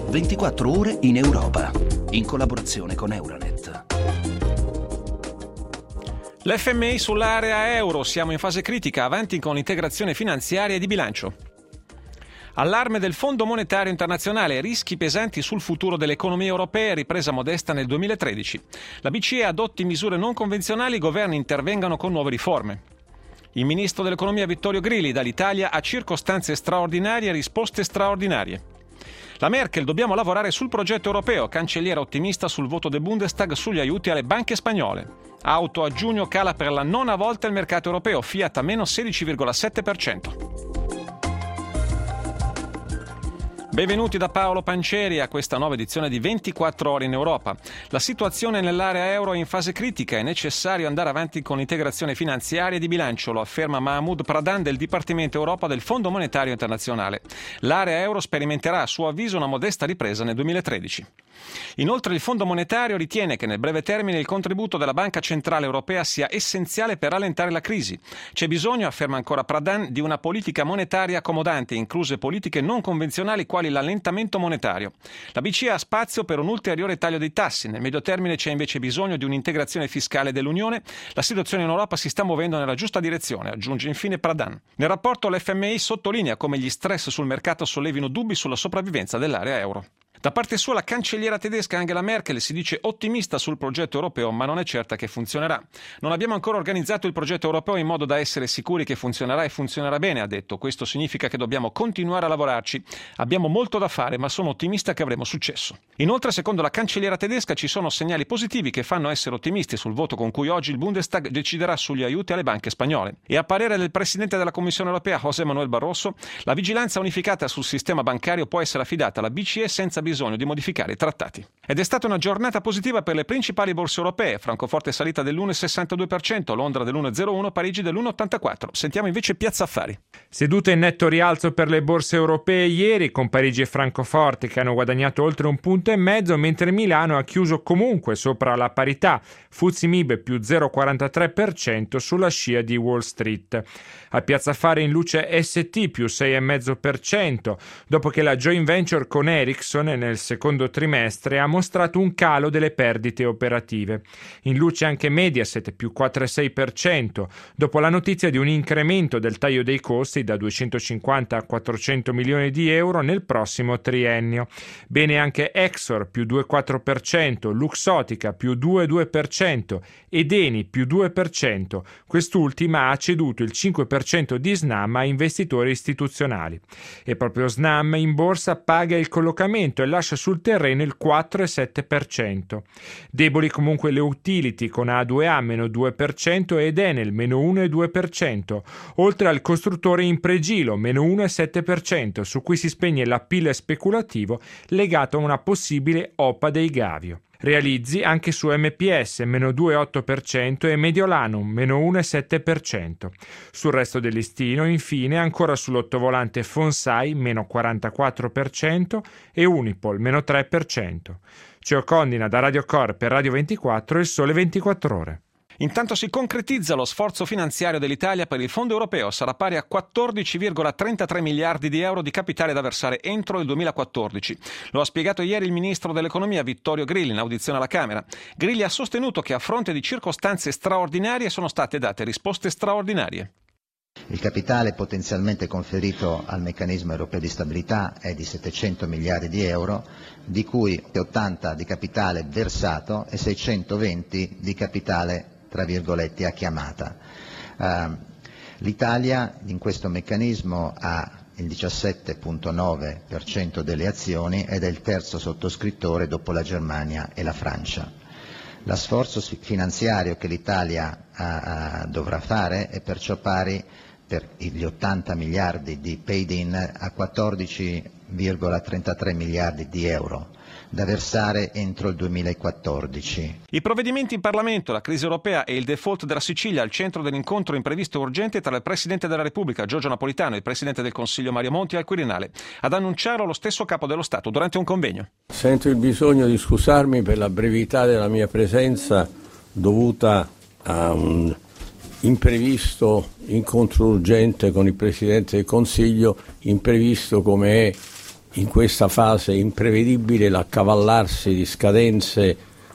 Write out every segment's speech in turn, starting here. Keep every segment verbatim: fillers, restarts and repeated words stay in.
ventiquattro ore in Europa, in collaborazione con Euronet. L'F M I sull'area euro, siamo in fase critica, avanti con l'integrazione finanziaria e di bilancio. Allarme del Fondo Monetario Internazionale, rischi pesanti sul futuro delle economie europee, ripresa modesta nel duemilatredici. La B C E adotti misure non convenzionali, i governi intervengano con nuove riforme. Il ministro dell'economia Vittorio Grilli, dall'Italia a circostanze straordinarie, risposte straordinarie. La Merkel, dobbiamo lavorare sul progetto europeo, cancelliera ottimista sul voto del Bundestag sugli aiuti alle banche spagnole. Auto a giugno cala per la nona volta il mercato europeo, Fiat a meno sedici virgola sette per cento. Benvenuti da Paolo Pancieri a questa nuova edizione di ventiquattro ore in Europa. La situazione nell'area euro è in fase critica, è necessario andare avanti con l'integrazione finanziaria e di bilancio, lo afferma Mahmoud Pradhan del Dipartimento Europa del Fondo Monetario Internazionale. L'area euro sperimenterà a suo avviso una modesta ripresa nel duemilatredici. Inoltre il Fondo Monetario ritiene che nel breve termine il contributo della Banca Centrale Europea sia essenziale per rallentare la crisi. C'è bisogno, afferma ancora Pradhan, di una politica monetaria accomodante, incluse politiche non convenzionali quali l'allentamento monetario. La B C E ha spazio per un ulteriore taglio dei tassi. Nel medio termine c'è invece bisogno di un'integrazione fiscale dell'Unione. La situazione in Europa si sta muovendo nella giusta direzione, aggiunge infine Pradhan. Nel rapporto l'F M I sottolinea come gli stress sul mercato sollevino dubbi sulla sopravvivenza dell'area euro. Da parte sua la cancelliera tedesca Angela Merkel si dice ottimista sul progetto europeo, ma non è certa che funzionerà. Non abbiamo ancora organizzato il progetto europeo in modo da essere sicuri che funzionerà e funzionerà bene, ha detto. Questo significa che dobbiamo continuare a lavorarci. Abbiamo molto da fare, ma sono ottimista che avremo successo. Inoltre, secondo la cancelliera tedesca, ci sono segnali positivi che fanno essere ottimisti sul voto con cui oggi il Bundestag deciderà sugli aiuti alle banche spagnole. E a parere del presidente della Commissione europea, José Manuel Barroso, la vigilanza unificata sul sistema bancario può essere affidata alla B C E senza bisogno di modificare i trattati. Ed è stata una giornata positiva per le principali borse europee. Francoforte è salita dell'uno virgola sessantadue per cento, Londra dell'uno virgola zero uno, Parigi dell'uno virgola ottantaquattro. Sentiamo invece Piazza Affari. Sedute in netto rialzo per le borse europee ieri, con Parigi e Francoforte che hanno guadagnato oltre un punto e mezzo, mentre Milano ha chiuso comunque sopra la parità. F T S E Mib più zero virgola quarantatré per cento sulla scia di Wall Street. A Piazza Affari in luce S T più sei virgola cinque per cento, dopo che la joint venture con Ericsson nel secondo trimestre ha mostrato un calo delle perdite operative. In luce anche Mediaset più quattro virgola sei per cento, dopo la notizia di un incremento del taglio dei costi da duecentocinquanta a quattrocento milioni di euro nel prossimo triennio. Bene anche Exor più due virgola quattro per cento, Luxottica più due virgola due per cento ed Eni più due per cento. Quest'ultima ha ceduto il cinque per cento di Snam a investitori istituzionali. E proprio Snam in borsa paga il collocamento e lascia sul terreno il quattro virgola sette per cento. Deboli comunque le utility con A due A meno due per cento ed Enel meno uno virgola due per cento, oltre al costruttore Impregilo meno uno virgola sette per cento, su cui si spegne l'appeal speculativo legato a una possibile O P A dei Gavio. Realizzi anche su M P S meno due virgola otto per cento e Mediolanum meno uno virgola sette per cento. Sul resto del listino, infine, ancora sull'ottovolante Fonsai meno quarantaquattro per cento e Unipol meno tre per cento. Ceo Condina da Radio Cor per Radio ventiquattro e Il Sole ventiquattro Ore. Intanto si concretizza lo sforzo finanziario dell'Italia per il fondo europeo, sarà pari a quattordici virgola trentatré miliardi di euro di capitale da versare entro il duemilaquattordici. Lo ha spiegato ieri il ministro dell'economia Vittorio Grilli in audizione alla Camera. Grilli ha sostenuto che a fronte di circostanze straordinarie sono state date risposte straordinarie. Il capitale potenzialmente conferito al meccanismo europeo di stabilità è di settecento miliardi di euro, di cui ottanta di capitale versato e seicentoventi di capitale tra virgolette a chiamata. Uh, L'Italia in questo meccanismo ha il diciassette virgola nove per cento delle azioni ed è il terzo sottoscrittore dopo la Germania e la Francia. Lo sforzo finanziario che l'Italia uh, uh, dovrà fare è perciò pari per gli ottanta miliardi di paid-in a quattordici virgola trentatré miliardi di euro da versare entro il duemilaquattordici. I provvedimenti in Parlamento, la crisi europea e il default della Sicilia al centro dell'incontro imprevisto e urgente tra il Presidente della Repubblica Giorgio Napolitano e il Presidente del Consiglio Mario Monti al Quirinale. Ad annunciarlo lo stesso Capo dello Stato durante un convegno. Sento il bisogno di scusarmi per la brevità della mia presenza dovuta a un imprevisto incontro urgente con il Presidente del Consiglio, imprevisto come è in questa fase imprevedibile l'accavallarsi di scadenze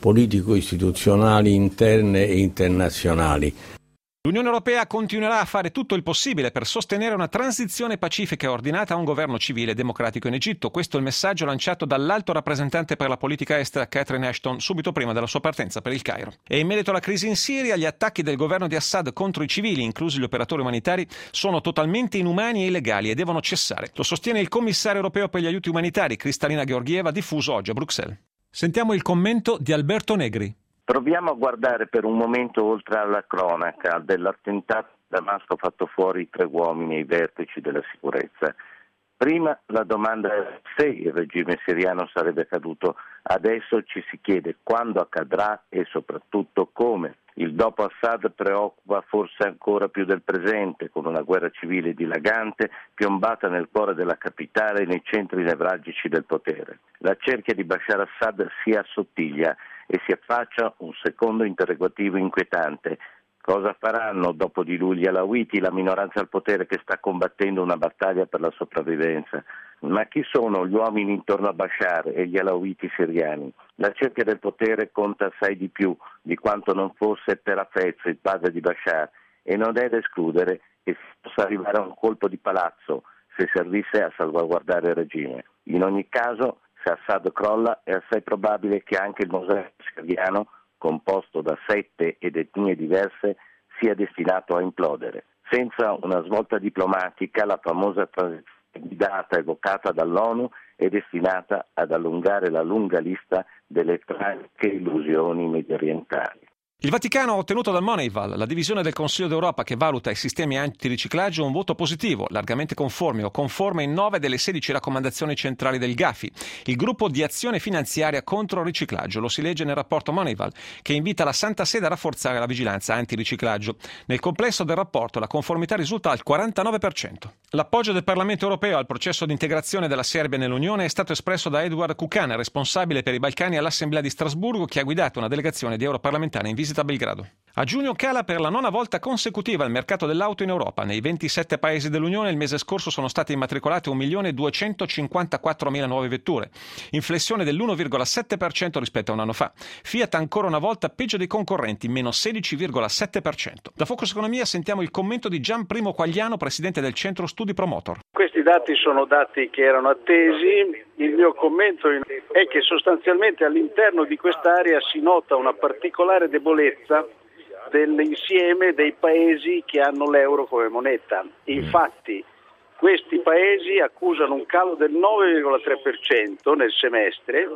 politico-istituzionali interne e internazionali. L'Unione Europea continuerà a fare tutto il possibile per sostenere una transizione pacifica e ordinata a un governo civile e democratico in Egitto. Questo è il messaggio lanciato dall'alto rappresentante per la politica estera Catherine Ashton subito prima della sua partenza per il Cairo. E in merito alla crisi in Siria, gli attacchi del governo di Assad contro i civili, inclusi gli operatori umanitari, sono totalmente inumani e illegali e devono cessare. Lo sostiene il commissario europeo per gli aiuti umanitari, Kristalina Georgieva, diffuso oggi a Bruxelles. Sentiamo il commento di Alberto Negri. Proviamo a guardare per un momento oltre alla cronaca dell'attentato di Damasco fatto fuori i tre uomini e i vertici della sicurezza. Prima la domanda è se il regime siriano sarebbe caduto, adesso ci si chiede quando accadrà e soprattutto come. Il dopo Assad preoccupa forse ancora più del presente, con una guerra civile dilagante piombata nel cuore della capitale e nei centri nevralgici del potere. La cerchia di Bashar Assad si assottiglia e si affaccia un secondo interrogativo inquietante. Cosa faranno dopo di lui gli alawiti, la minoranza al potere che sta combattendo una battaglia per la sopravvivenza? Ma chi sono gli uomini intorno a Bashar e gli alawiti siriani? La cerchia del potere conta assai di più di quanto non fosse per Hafez, il padre di Bashar, e non è da escludere che si possa arrivare a un colpo di palazzo se servisse a salvaguardare il regime. In ogni caso, se Assad crolla, è assai probabile che anche il mosaico siriano, composto da sette ed etnie diverse, sia destinato a implodere. Senza una svolta diplomatica, la famosa transizione guidata evocata dall'ONU è destinata ad allungare la lunga lista delle tragiche illusioni mediorientali. Il Vaticano ha ottenuto dal Moneyval, la divisione del Consiglio d'Europa che valuta i sistemi antiriciclaggio, un voto positivo, largamente conforme o conforme in nove delle sedici raccomandazioni centrali del GAFI, il gruppo di azione finanziaria contro il riciclaggio. Lo si legge nel rapporto Moneyval, che invita la Santa Sede a rafforzare la vigilanza antiriciclaggio. Nel complesso del rapporto la conformità risulta al quarantanove per cento. L'appoggio del Parlamento europeo al processo di integrazione della Serbia nell'Unione è stato espresso da Eduard Kukan, responsabile per i Balcani all'Assemblea di Strasburgo, che ha guidato una delegazione di europarlamentari in visita a Belgrado. A giugno cala per la nona volta consecutiva il mercato dell'auto in Europa. Nei ventisette paesi dell'Unione il mese scorso sono state immatricolate un milione duecentocinquantaquattromila nuove vetture, inflessione dell'uno virgola sette per cento rispetto a un anno fa. Fiat ancora una volta peggio dei concorrenti, meno sedici virgola sette per cento. Da Focus Economia sentiamo il commento di Gian Primo Quagliano, presidente del Centro Studi Promotor. Questi dati sono dati che erano attesi. Il mio commento è che sostanzialmente all'interno di quest'area si nota una particolare debolezza dell'insieme dei paesi che hanno l'euro come moneta. Infatti questi paesi accusano un calo del nove virgola tre per cento nel semestre,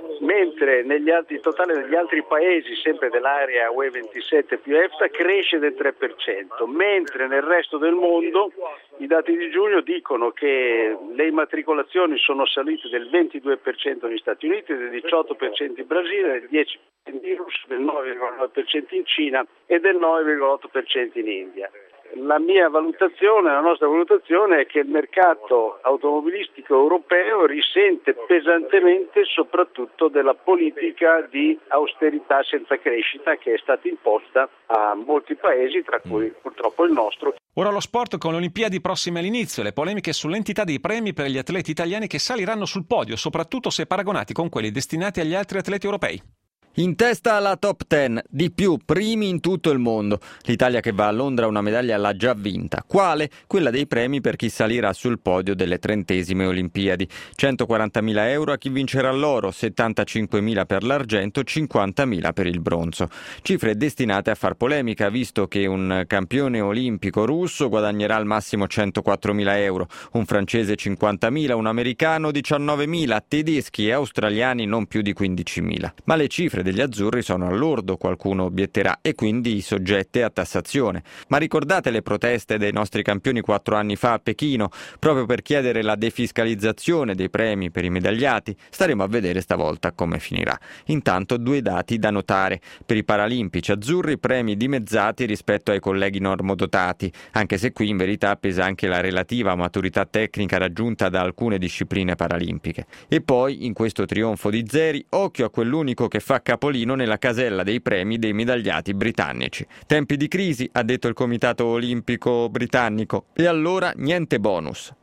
mentre negli altri, il totale degli altri paesi, sempre dell'area U E ventisette più EFTA, cresce del tre per cento, mentre nel resto del mondo i dati di giugno dicono che le immatricolazioni sono salite del ventidue per cento negli Stati Uniti, del diciotto per cento in Brasile, del dieci per cento in Russia, del nove virgola nove per cento in Cina e del nove virgola otto per cento in India. La mia valutazione, la nostra valutazione è che il mercato automobilistico europeo risente pesantemente soprattutto della politica di austerità senza crescita che è stata imposta a molti paesi, tra cui purtroppo il nostro. Ora lo sport con le Olimpiadi prossime all'inizio e le polemiche sull'entità dei premi per gli atleti italiani che saliranno sul podio, soprattutto se paragonati con quelli destinati agli altri atleti europei. In testa alla top dieci, di più, primi in tutto il mondo. L'Italia che va a Londra una medaglia l'ha già vinta. Quale? Quella dei premi per chi salirà sul podio delle trentesime Olimpiadi. centoquarantamila euro a chi vincerà l'oro, settantacinquemila per l'argento, cinquantamila per il bronzo. Cifre destinate a far polemica, visto che un campione olimpico russo guadagnerà al massimo centoquattromila euro, un francese cinquantamila, un americano diciannovemila, tedeschi e australiani non più di quindicimila. Ma le cifre degli azzurri sono all'ordo, qualcuno obietterà, e quindi soggette a tassazione. Ma ricordate le proteste dei nostri campioni quattro anni fa a Pechino, proprio per chiedere la defiscalizzazione dei premi per i medagliati? Staremo a vedere stavolta come finirà. Intanto due dati da notare. Per i paralimpici azzurri premi dimezzati rispetto ai colleghi normodotati, anche se qui in verità pesa anche la relativa maturità tecnica raggiunta da alcune discipline paralimpiche. E poi, in questo trionfo di zeri, occhio a quell'unico che fa capolino nella casella dei premi dei medagliati britannici. Tempi di crisi, ha detto il Comitato Olimpico britannico, e allora niente bonus.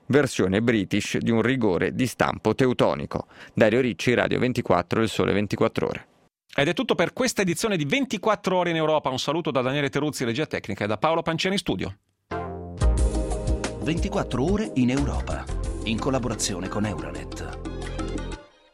versione British di un rigore di stampo teutonico. Dario Ricci, Radio ventiquattro, Il Sole ventiquattro Ore. Ed è tutto per questa edizione di ventiquattro ore in Europa. Un saluto da Daniele Teruzzi, regia tecnica, e da Paolo Pancieri in studio. ventiquattro ore in Europa, in collaborazione con Euronet.